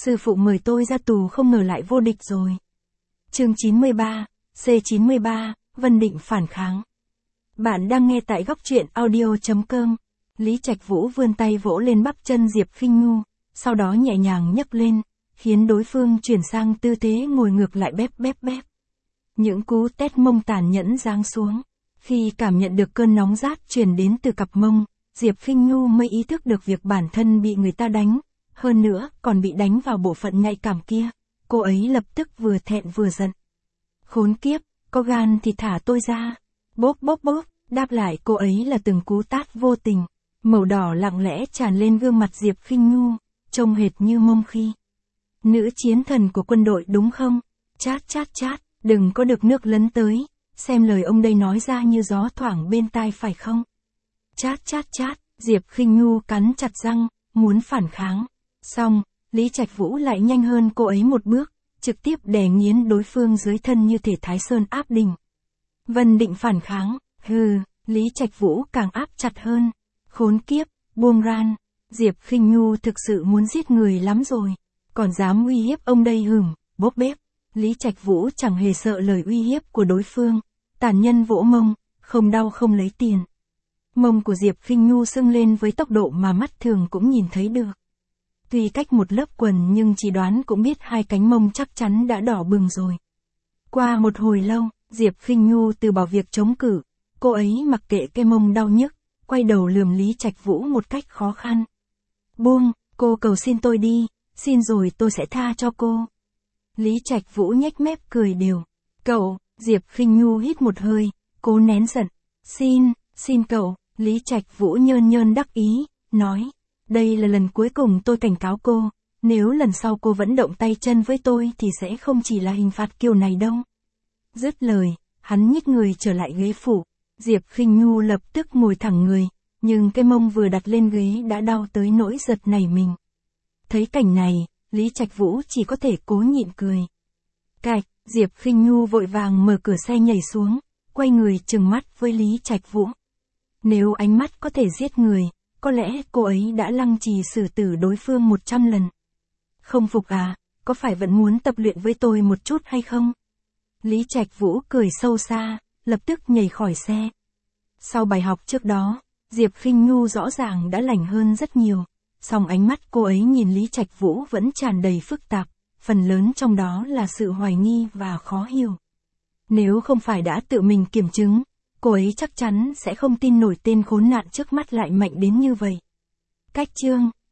Sư phụ mời tôi ra tù không ngờ lại vô địch rồi. Chương 93, C93, Vân Định phản kháng. Bạn đang nghe tại góc truyện audio.com. Lý Trạch Vũ vươn tay vỗ lên bắp chân Diệp Khinh Nhu, sau đó nhẹ nhàng nhấc lên, khiến đối phương chuyển sang tư thế ngồi ngược lại bép bép bép. Những cú tét mông tàn nhẫn giáng xuống. Khi cảm nhận được cơn nóng rát truyền đến từ cặp mông, Diệp Khinh Nhu mới ý thức được việc bản thân bị người ta đánh, hơn nữa còn bị đánh vào bộ phận nhạy cảm kia. Cô ấy lập tức vừa thẹn vừa giận. Khốn kiếp, có gan thì thả tôi ra. Bốp bốp bốp, đáp lại cô ấy là từng cú tát vô tình. Màu đỏ lặng lẽ tràn lên gương mặt Diệp Khinh Nhu, trông hệt như mông khi. Nữ chiến thần của quân đội đúng không? Chát chát chát, đừng có được nước lấn tới, xem lời ông đây nói ra như gió thoảng bên tai phải không? Chát chát chát, Diệp Khinh Nhu cắn chặt răng, muốn phản kháng. Xong, Lý Trạch Vũ lại nhanh hơn cô ấy một bước, trực tiếp đè nghiến đối phương dưới thân như thể Thái Sơn áp đỉnh. Vân Định phản kháng, Lý Trạch Vũ càng áp chặt hơn. Khốn kiếp, buông ran, Diệp Khinh Nhu thực sự muốn giết người lắm rồi, còn dám uy hiếp ông đây bốp bếp. Lý Trạch Vũ chẳng hề sợ lời uy hiếp của đối phương, tàn nhân vỗ mông, không đau không lấy tiền. Mông của Diệp Khinh Nhu sưng lên với tốc độ mà mắt thường cũng nhìn thấy được. Tuy cách một lớp quần nhưng chỉ đoán cũng biết hai cánh mông chắc chắn đã đỏ bừng rồi. Qua một hồi lâu, Diệp Khinh Nhu từ bỏ việc chống cự, cô ấy mặc kệ cái mông đau nhức, quay đầu lườm Lý Trạch Vũ một cách khó khăn. Buông, cô cầu xin tôi đi, xin rồi tôi sẽ tha cho cô. Lý Trạch Vũ nhếch mép cười đều. Cậu, Diệp Khinh Nhu hít một hơi, cố nén giận. Xin cậu, Lý Trạch Vũ nhơn nhơn đắc ý, nói. Đây là lần cuối cùng tôi cảnh cáo cô, nếu lần sau cô vẫn động tay chân với tôi thì sẽ không chỉ là hình phạt kiểu này đâu. Dứt lời, hắn nhích người trở lại ghế phụ. Diệp Khinh Nhu lập tức ngồi thẳng người, nhưng cái mông vừa đặt lên ghế đã đau tới nỗi giật nảy mình. Thấy cảnh này, Lý Trạch Vũ chỉ có thể cố nhịn cười. Cạch, Diệp Khinh Nhu vội vàng mở cửa xe nhảy xuống, quay người trừng mắt với Lý Trạch Vũ. Nếu ánh mắt có thể giết người, có lẽ cô ấy đã lăng trì xử tử đối phương 100 lần. Không phục à, có phải vẫn muốn tập luyện với tôi một chút hay không? Lý Trạch Vũ cười sâu xa, lập tức nhảy khỏi xe. Sau bài học trước đó, Diệp Khinh Nhu rõ ràng đã lành hơn rất nhiều, song ánh mắt cô ấy nhìn Lý Trạch Vũ vẫn tràn đầy phức tạp, phần lớn trong đó là sự hoài nghi và khó hiểu. Nếu không phải đã tự mình kiểm chứng, cô ấy chắc chắn sẽ không tin nổi tên khốn nạn trước mắt lại mạnh đến như vậy. Cách chương